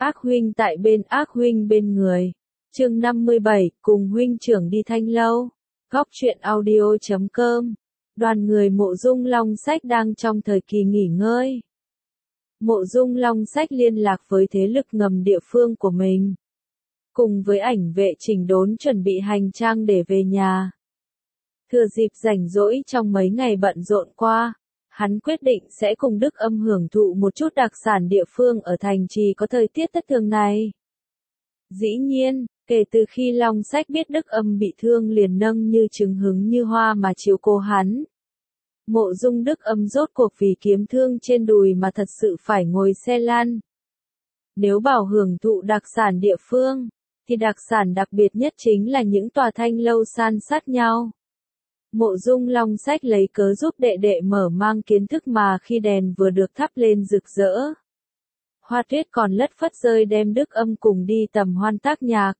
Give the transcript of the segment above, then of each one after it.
Ác huynh tại bên ác huynh bên người. Chương 57, cùng huynh trưởng đi Thanh Lâu. Góc truyện audio.com. Đoàn người Mộ Dung Long Sách đang trong thời kỳ nghỉ ngơi. Mộ Dung Long Sách liên lạc với thế lực ngầm địa phương của mình. Cùng với ảnh vệ chỉnh đốn chuẩn bị hành trang để về nhà. Thừa dịp rảnh rỗi trong mấy ngày bận rộn qua, hắn quyết định sẽ cùng Đức Âm hưởng thụ một chút đặc sản địa phương ở thành trì có thời tiết thất thường này. Dĩ nhiên, kể từ khi Long Sách biết Đức Âm bị thương liền nâng như trứng hứng như hoa mà chiếu cố hắn. Mộ Dung Đức Âm rốt cuộc vì kiếm thương trên đùi mà thật sự phải ngồi xe lăn. Nếu bảo hưởng thụ đặc sản địa phương, thì đặc sản đặc biệt nhất chính là những tòa thanh lâu san sát nhau. Mộ Dung Long Sách lấy cớ giúp đệ đệ mở mang kiến thức mà khi đèn vừa được thắp lên rực rỡ. Hoa tuyết còn lất phất rơi đem Đức Âm cùng đi tầm hoan tác nhạc.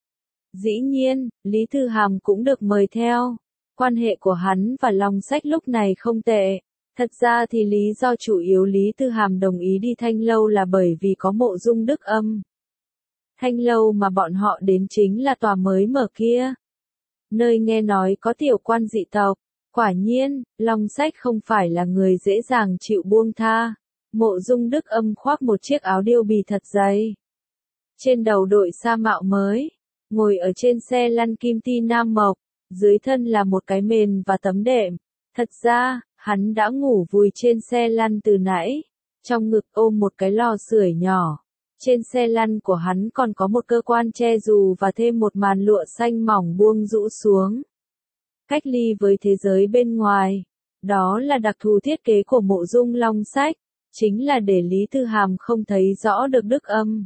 Dĩ nhiên, Lý Thư Hàm cũng được mời theo. Quan hệ của hắn và Long Sách lúc này không tệ. Thật ra thì lý do chủ yếu Lý Thư Hàm đồng ý đi Thanh Lâu là bởi vì có Mộ Dung Đức Âm. Thanh Lâu mà bọn họ đến chính là tòa mới mở kia. Nơi nghe nói có tiểu quan dị tộc. Quả nhiên, Long Sách không phải là người dễ dàng chịu buông tha. Mộ Dung Đức Âm khoác một chiếc áo điêu bì thật dày. Trên đầu đội sa mạo mới. Ngồi ở trên xe lăn kim ti nam mộc. Dưới thân là một cái mền và tấm đệm. Thật ra, hắn đã ngủ vùi trên xe lăn từ nãy. Trong ngực ôm một cái lò sưởi nhỏ. Trên xe lăn của hắn còn có một cơ quan che dù và thêm một màn lụa xanh mỏng buông rũ xuống. Cách ly với thế giới bên ngoài. Đó là đặc thù thiết kế của Mộ Dung Long Sách. Chính là để Lý Thư Hàm không thấy rõ được Đức Âm.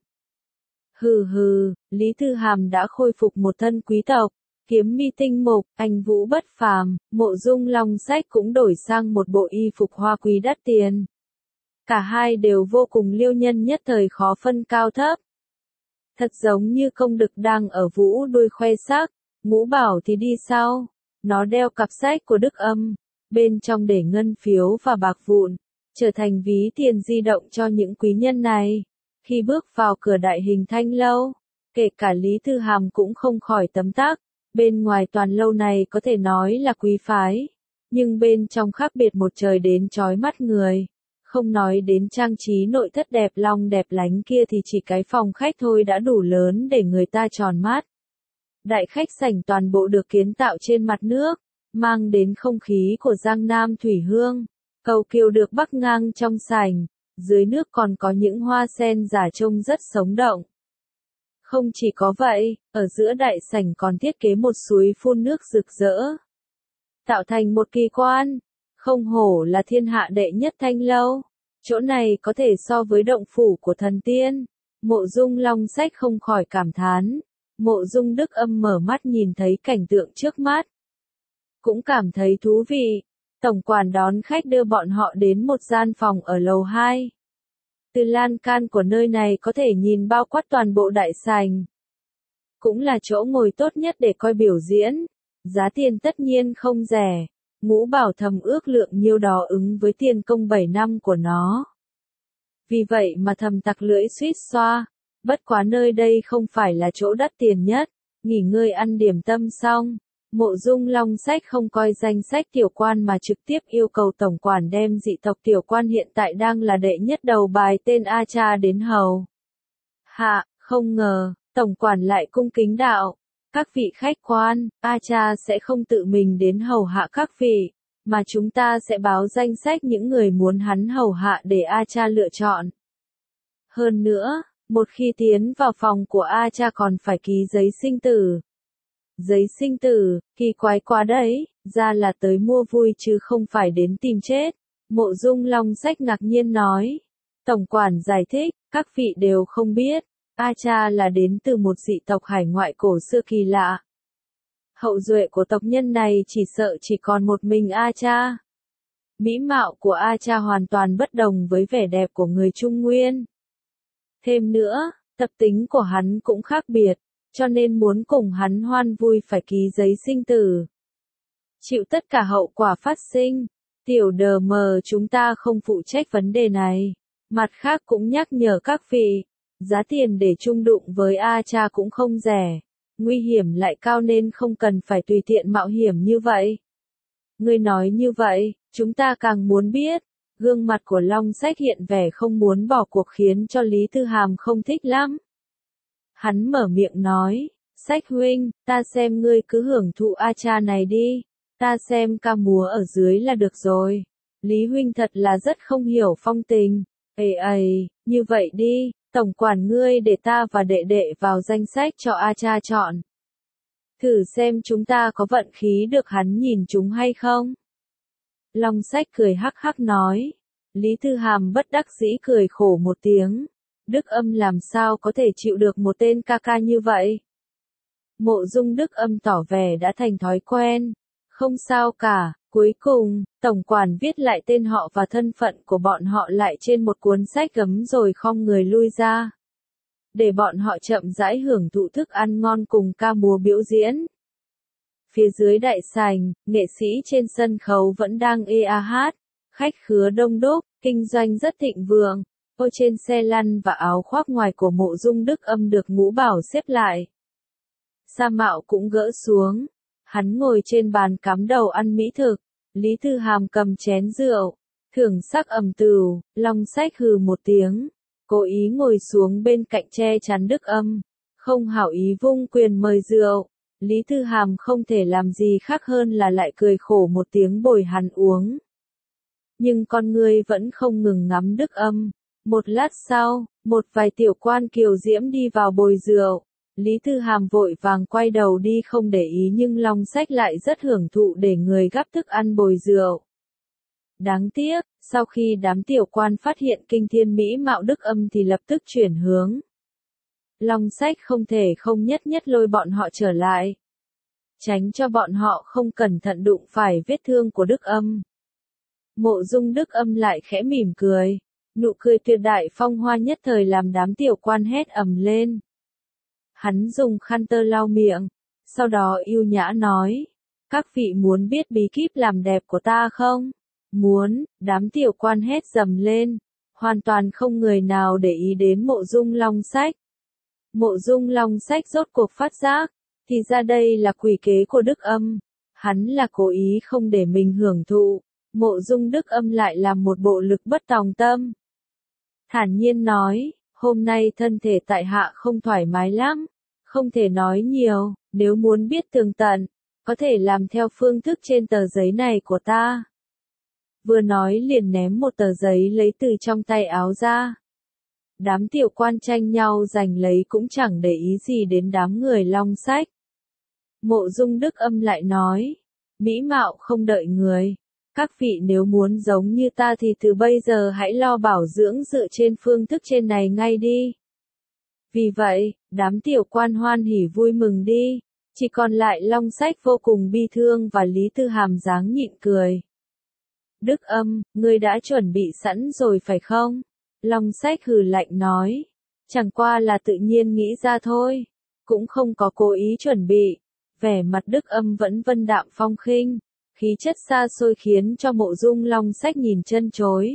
Hừ hừ, Lý Thư Hàm đã khôi phục một thân quý tộc. Kiếm mi tinh mục, anh vũ bất phàm, Mộ Dung Long Sách cũng đổi sang một bộ y phục hoa quý đắt tiền. Cả hai đều vô cùng liêu nhân nhất thời khó phân cao thấp. Thật giống như công đực đang ở vũ đuôi khoe sắc, Ngũ Bảo thì đi sau. Nó đeo cặp sách của Đức Âm, bên trong để ngân phiếu và bạc vụn, trở thành ví tiền di động cho những quý nhân này. Khi bước vào cửa đại hình Thanh Lâu, kể cả Lý Thư Hàm cũng không khỏi tấm tắc. Bên ngoài toàn lâu này có thể nói là quý phái, nhưng bên trong khác biệt một trời đến chói mắt người. Không nói đến trang trí nội thất đẹp long đẹp lánh kia thì chỉ cái phòng khách thôi đã đủ lớn để người ta tròn mắt. Đại khách sảnh toàn bộ được kiến tạo trên mặt nước, mang đến không khí của Giang Nam Thủy Hương. Cầu kiều được bắc ngang trong sảnh, dưới nước còn có những hoa sen giả trông rất sống động. Không chỉ có vậy, ở giữa đại sảnh còn thiết kế một suối phun nước rực rỡ. Tạo thành một kỳ quan, không hổ là thiên hạ đệ nhất Thanh Lâu. Chỗ này có thể so với động phủ của thần tiên. Mộ Dung Long Sách không khỏi cảm thán. Mộ Dung Đức Âm mở mắt nhìn thấy cảnh tượng trước mắt. Cũng cảm thấy thú vị. Tổng quản đón khách đưa bọn họ đến một gian phòng ở lầu 2. Từ lan can của nơi này có thể nhìn bao quát toàn bộ đại sảnh. Cũng là chỗ ngồi tốt nhất để coi biểu diễn. Giá tiền tất nhiên không rẻ. Ngũ Bảo thầm ước lượng nhiêu đó ứng với tiền công 7 năm của nó. Vì vậy mà thầm tặc lưỡi suýt xoa. Bất quá nơi đây không phải là chỗ đắt tiền nhất. Nghỉ ngơi ăn điểm tâm xong. Mộ Dung Long Sách không coi danh sách tiểu quan mà trực tiếp yêu cầu tổng quản đem dị tộc tiểu quan hiện tại đang là đệ nhất đầu bài tên A Cha đến hầu. Hạ, không ngờ, tổng quản lại cung kính đạo. Các vị khách quan, A Cha sẽ không tự mình đến hầu hạ các vị, mà chúng ta sẽ báo danh sách những người muốn hắn hầu hạ để A Cha lựa chọn. Hơn nữa, một khi tiến vào phòng của A Cha còn phải ký giấy sinh tử. Giấy sinh tử, kỳ quái quá đấy, ra là tới mua vui chứ không phải đến tìm chết. Mộ Dung Long Sách ngạc nhiên nói. Tổng quản giải thích, các vị đều không biết. A Cha là đến từ một dị tộc hải ngoại cổ xưa kỳ lạ. Hậu duệ của tộc nhân này chỉ sợ chỉ còn một mình A Cha. Mỹ mạo của A Cha hoàn toàn bất đồng với vẻ đẹp của người Trung Nguyên. Thêm nữa, tập tính của hắn cũng khác biệt, cho nên muốn cùng hắn hoan vui phải ký giấy sinh tử. Chịu tất cả hậu quả phát sinh, tiểu đờ mờ chúng ta không phụ trách vấn đề này. Mặt khác cũng nhắc nhở các vị, Giá tiền để chung đụng với A Cha cũng không rẻ. Nguy hiểm lại cao nên không cần phải tùy tiện mạo hiểm như vậy. Ngươi nói như vậy, chúng ta càng muốn biết. Gương mặt của Long Sách hiện vẻ không muốn bỏ cuộc khiến cho Lý Tư Hàm không thích lắm. Hắn mở miệng nói, Sách huynh, ta xem ngươi cứ hưởng thụ A Cha này đi. Ta xem ca múa ở dưới là được rồi. Lý huynh thật là rất không hiểu phong tình. Ây, như vậy đi, tổng quản ngươi để ta và đệ đệ vào danh sách cho A Cha chọn. Thử xem chúng ta có vận khí được hắn nhìn chúng hay không. Long Sách cười hắc hắc nói. Lý Tư Hàm bất đắc dĩ cười khổ một tiếng. Đức Âm làm sao có thể chịu được một tên ca ca như vậy? Mộ Dung Đức Âm tỏ vẻ đã thành thói quen. Không sao cả, cuối cùng, tổng quản viết lại tên họ và thân phận của bọn họ lại trên một cuốn sách gấm rồi khom người lui ra. Để bọn họ chậm rãi hưởng thụ thức ăn ngon cùng ca múa biểu diễn. Phía dưới đại sảnh, nghệ sĩ trên sân khấu vẫn đang ê a hát, khách khứa đông đúc, kinh doanh rất thịnh vượng. Ô trên xe lăn và áo khoác ngoài của Mộ Dung Đức Âm được ngũ bảo xếp lại. Sa mạo cũng gỡ xuống. Hắn ngồi trên bàn cắm đầu ăn mỹ thực. Lý Tư Hàm cầm chén rượu. Thưởng sắc ầm tửu, Long Sách hừ một tiếng. Cố ý ngồi xuống bên cạnh che chắn Đức Âm. Không hảo ý vung quyền mời rượu. Lý Tư Hàm không thể làm gì khác hơn là lại cười khổ một tiếng bồi hắn uống. Nhưng con ngươi vẫn không ngừng ngắm Đức Âm. Một lát sau, một vài tiểu quan kiều diễm đi vào bồi rượu. Lý Tư Hàm vội vàng quay đầu đi không để ý nhưng Long Sách lại rất hưởng thụ để người gắp thức ăn bồi rượu. Đáng tiếc, sau khi đám tiểu quan phát hiện kinh thiên mỹ mạo Đức Âm thì lập tức chuyển hướng. Long Sách không thể không nhất nhất lôi bọn họ trở lại. Tránh cho bọn họ không cẩn thận đụng phải vết thương của Đức Âm. Mộ Dung Đức Âm lại khẽ mỉm cười. Nụ cười tuyệt đại phong hoa nhất thời làm đám tiểu quan hét ầm lên. Hắn dùng khăn tơ lau miệng, sau đó yêu nhã nói, các vị muốn biết bí kíp làm đẹp của ta không? Muốn, đám tiểu quan hét dầm lên, hoàn toàn không người nào để ý đến Mộ Dung Long Sách. Mộ Dung Long Sách rốt cuộc phát giác, thì ra đây là quỷ kế của Đức Âm, hắn là cố ý không để mình hưởng thụ, Mộ Dung Đức Âm lại làm một bộ lực bất tòng tâm. Thản nhiên nói, hôm nay thân thể tại hạ không thoải mái lắm, không thể nói nhiều, nếu muốn biết tường tận, có thể làm theo phương thức trên tờ giấy này của ta. Vừa nói liền ném một tờ giấy lấy từ trong tay áo ra. Đám tiểu quan tranh nhau giành lấy cũng chẳng để ý gì đến đám người Long Sách. Mộ Dung Đức Âm lại nói, mỹ mạo không đợi người. Các vị nếu muốn giống như ta thì từ bây giờ hãy lo bảo dưỡng dựa trên phương thức trên này ngay đi. Vì vậy, đám tiểu quan hoan hỉ vui mừng đi. Chỉ còn lại Long Sách vô cùng bi thương và Lý Tư Hàm dáng nhịn cười. Đức Âm, ngươi đã chuẩn bị sẵn rồi phải không? Long Sách hừ lạnh nói. Chẳng qua là tự nhiên nghĩ ra thôi. Cũng không có cố ý chuẩn bị. Vẻ mặt Đức Âm vẫn vân đạm phong khinh. Khí chất xa xôi khiến cho Mộ Dung Long Sách nhìn chân chối.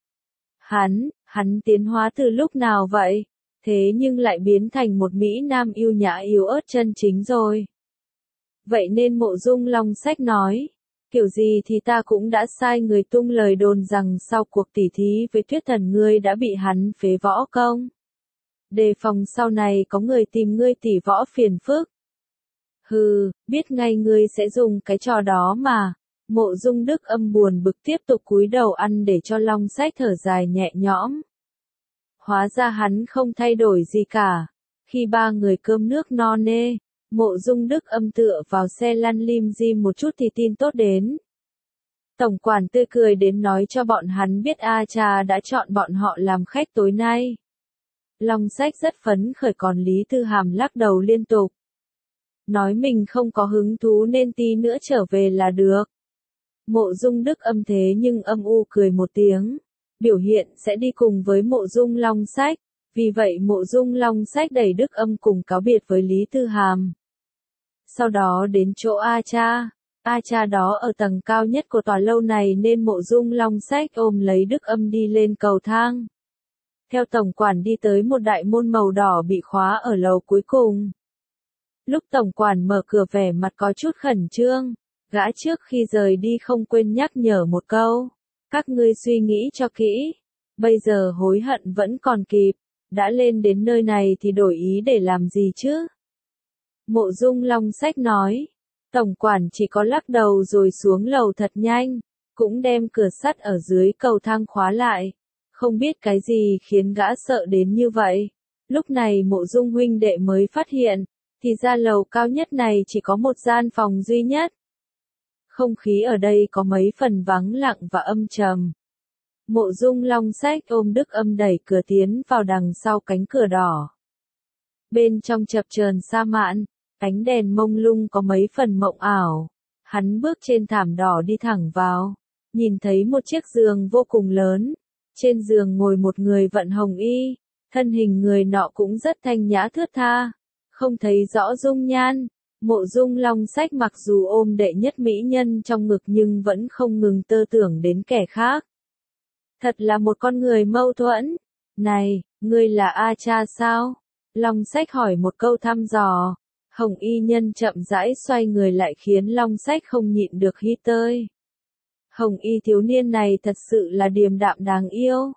Hắn tiến hóa từ lúc nào vậy? Thế nhưng lại biến thành một mỹ nam yêu nhã yếu ớt chân chính rồi. Vậy nên Mộ Dung Long Sách nói, kiểu gì thì ta cũng đã sai người tung lời đồn rằng sau cuộc tỉ thí với Tuyết Thần ngươi đã bị hắn phế võ công. Đề phòng sau này có người tìm ngươi tỉ võ phiền phức. Hừ, biết ngay ngươi sẽ dùng cái trò đó mà. Mộ Dung Đức Âm buồn bực tiếp tục cúi đầu ăn để cho Long Sách thở dài nhẹ nhõm. Hóa ra hắn không thay đổi gì cả. Khi ba người cơm nước no nê, Mộ Dung Đức Âm tựa vào xe lăn lim dim một chút thì tin tốt đến. Tổng quản tươi cười đến nói cho bọn hắn biết A Cha đã chọn bọn họ làm khách tối nay. Long Sách rất phấn khởi còn Lý Tư Hàm lắc đầu liên tục. Nói mình không có hứng thú nên tí nữa trở về là được. Mộ Dung Đức Âm thế nhưng âm u cười một tiếng. Biểu hiện sẽ đi cùng với Mộ Dung Long Sách. Vì vậy Mộ Dung Long Sách đẩy Đức Âm cùng cáo biệt với Lý Tư Hàm. Sau đó đến chỗ A Cha. A Cha đó ở tầng cao nhất của tòa lâu này nên Mộ Dung Long Sách ôm lấy Đức Âm đi lên cầu thang. theo tổng quản đi tới một đại môn màu đỏ bị khóa ở lầu cuối cùng. Lúc tổng quản mở cửa vẻ mặt có chút khẩn trương, gã trước khi rời đi không quên nhắc nhở một câu. Các ngươi suy nghĩ cho kỹ, bây giờ hối hận vẫn còn kịp, đã lên đến nơi này thì đổi ý để làm gì chứ? Mộ Dung Long Sách nói, tổng quản chỉ có lắc đầu rồi xuống lầu thật nhanh, cũng đem cửa sắt ở dưới cầu thang khóa lại. Không biết cái gì khiến gã sợ đến như vậy. Lúc này Mộ Dung huynh đệ mới phát hiện, thì ra lầu cao nhất này chỉ có một gian phòng duy nhất. Không khí ở đây có mấy phần vắng lặng và âm trầm. Mộ Dung Long Sách ôm Đức Âm đẩy cửa tiến vào đằng sau cánh cửa đỏ. Bên trong chập chờn sa mạn, ánh đèn mông lung có mấy phần mộng ảo. Hắn bước trên thảm đỏ đi thẳng vào, nhìn thấy một chiếc giường vô cùng lớn. Trên giường ngồi một người vận hồng y, thân hình người nọ cũng rất thanh nhã thướt tha, không thấy rõ dung nhan. Mộ Dung Long Sách mặc dù ôm đệ nhất mỹ nhân trong ngực nhưng vẫn không ngừng tơ tưởng đến kẻ khác. Thật là một con người mâu thuẫn. Này, ngươi là A Cha sao? Long Sách hỏi một câu thăm dò. Hồng y nhân chậm rãi xoay người lại khiến Long Sách không nhịn được hít tơi. Hồng y thiếu niên này thật sự là điềm đạm đáng yêu.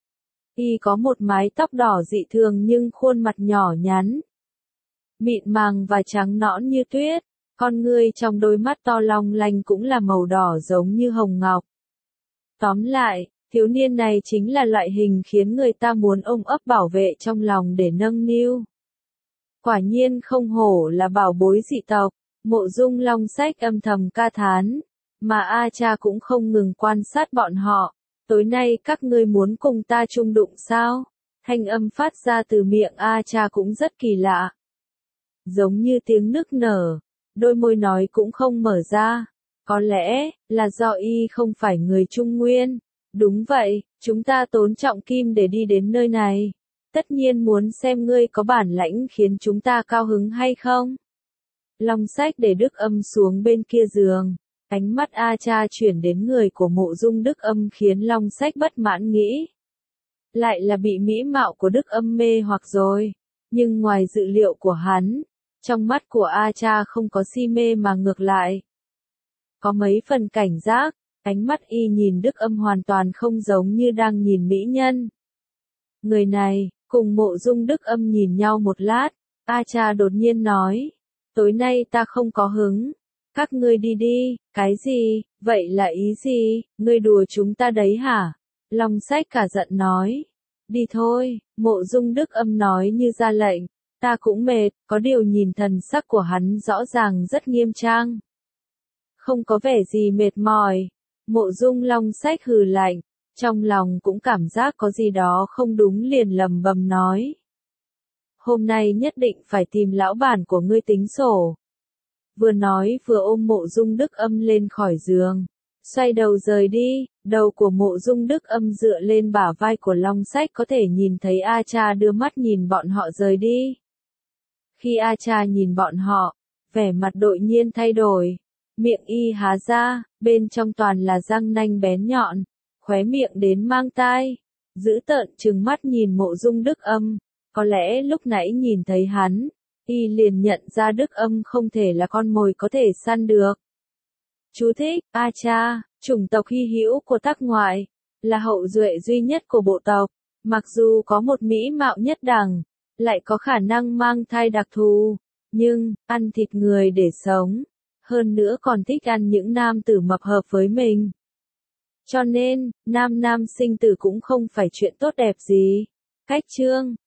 Y có một mái tóc đỏ dị thường nhưng khuôn mặt nhỏ nhắn, mịn màng và trắng nõn như tuyết, con ngươi trong đôi mắt to long lanh cũng là màu đỏ giống như hồng ngọc. Tóm lại, thiếu niên này chính là loại hình khiến người ta muốn ôm ấp bảo vệ trong lòng để nâng niu. Quả nhiên không hổ là bảo bối dị tộc, Mộ Dung Long Sách âm thầm ca thán, mà A Cha cũng không ngừng quan sát bọn họ. Tối nay các ngươi muốn cùng ta chung đụng sao? Thanh âm phát ra từ miệng A Cha cũng rất kỳ lạ. Giống như tiếng nức nở, đôi môi nói cũng không mở ra. Có lẽ, là do y không phải người Trung Nguyên. Đúng vậy, chúng ta tốn trọng kim để đi đến nơi này. Tất nhiên muốn xem ngươi có bản lãnh khiến chúng ta cao hứng hay không. Long Sách để Đức Âm xuống bên kia giường. Ánh mắt A Cha chuyển đến người của Mộ Dung Đức Âm khiến Long Sách bất mãn nghĩ. Lại là bị mỹ mạo của Đức Âm mê hoặc rồi. Nhưng ngoài dự liệu của hắn, trong mắt của A Cha không có si mê mà ngược lại. Có mấy phần cảnh giác, ánh mắt y nhìn Đức Âm hoàn toàn không giống như đang nhìn mỹ nhân. Người này, cùng Mộ Dung Đức Âm nhìn nhau một lát, A Cha đột nhiên nói, tối nay ta không có hứng. Các ngươi đi đi, cái gì, vậy là ý gì, ngươi đùa chúng ta đấy hả? Long Sách cả giận nói, đi thôi, Mộ Dung Đức Âm nói như ra lệnh, ta cũng mệt, có điều nhìn thần sắc của hắn rõ ràng rất nghiêm trang. Không có vẻ gì mệt mỏi, Mộ Dung Long Sách hừ lạnh, trong lòng cũng cảm giác có gì đó không đúng liền lầm bầm nói. Hôm nay nhất định phải tìm lão bản của ngươi tính sổ. Vừa nói vừa ôm Mộ Dung Đức Âm lên khỏi giường, xoay đầu rời đi, đầu của Mộ Dung Đức Âm dựa lên bả vai của Long Sách có thể nhìn thấy A Cha đưa mắt nhìn bọn họ rời đi. Khi A Cha nhìn bọn họ, vẻ mặt đột nhiên thay đổi, miệng y há ra, bên trong toàn là răng nanh bén nhọn, khóe miệng đến mang tai, dữ tợn trừng mắt nhìn Mộ Dung Đức Âm, có lẽ lúc nãy nhìn thấy hắn, y liền nhận ra Đức Âm không thể là con mồi có thể săn được. Chú thích, A Cha, chủng tộc hy hữu của Tắc Ngoại, là hậu duệ duy nhất của bộ tộc, mặc dù có một mỹ mạo nhất đẳng, lại có khả năng mang thai đặc thù, nhưng, ăn thịt người để sống, hơn nữa còn thích ăn những nam tử mập hợp với mình. Cho nên, nam sinh tử cũng không phải chuyện tốt đẹp gì. Cách chương